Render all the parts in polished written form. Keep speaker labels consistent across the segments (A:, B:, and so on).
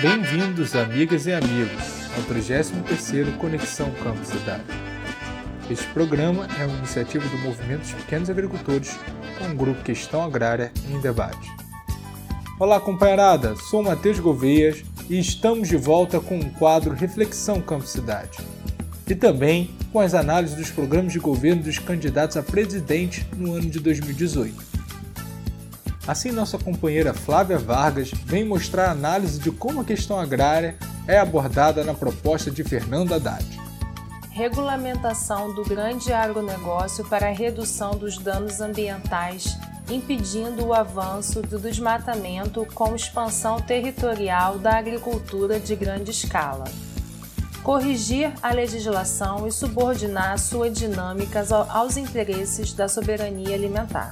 A: Bem-vindos, amigas e amigos, ao 33º Conexão Campo Cidade. Este programa é uma iniciativa do Movimento dos Pequenos Agricultores com o grupo Questão Agrária em Debate. Olá, companheirada, sou Matheus Gouveias e estamos de volta com o quadro Reflexão Campo Cidade. E também com as análises dos programas de governo dos candidatos a presidente no ano de 2018. Assim, nossa companheira Flávia Vargas vem mostrar a análise de como a questão agrária é abordada na proposta de Fernando Haddad.
B: Regulamentação do grande agronegócio para a redução dos danos ambientais, impedindo o avanço do desmatamento com expansão territorial da agricultura de grande escala. Corrigir a legislação e subordinar sua dinâmica aos interesses da soberania alimentar.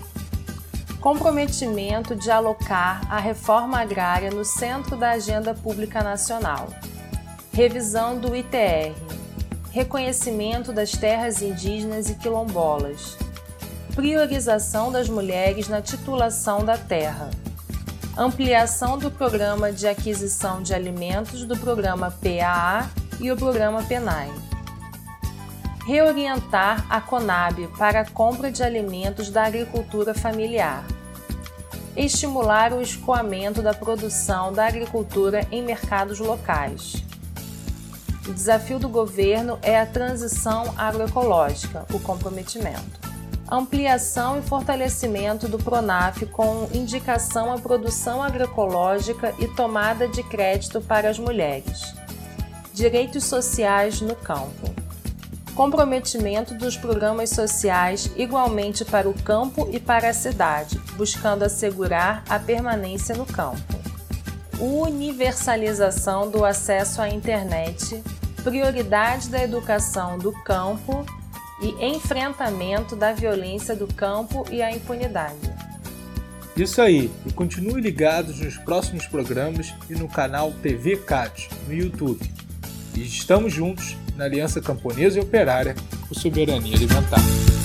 B: Comprometimento de alocar a reforma agrária no centro da agenda pública nacional. Revisão do ITR. Reconhecimento das terras indígenas e quilombolas. Priorização das mulheres na titulação da terra. Ampliação do Programa de Aquisição de Alimentos do Programa PAA e o Programa PENAI. Reorientar a Conab para a compra de alimentos da agricultura familiar. Estimular o escoamento da produção da agricultura em mercados locais. O desafio do governo é a transição agroecológica, o comprometimento. Ampliação e fortalecimento do PRONAF com indicação à produção agroecológica e tomada de crédito para as mulheres. Direitos sociais no campo. Comprometimento dos programas sociais igualmente para o campo e para a cidade, buscando assegurar a permanência no campo. Universalização do acesso à internet, prioridade da educação do campo e enfrentamento da violência do campo e a impunidade.
A: Isso aí, e continue ligados nos próximos programas e no canal TV CAT no YouTube. E estamos juntos na Aliança Camponesa e Operária por Soberania Alimentar.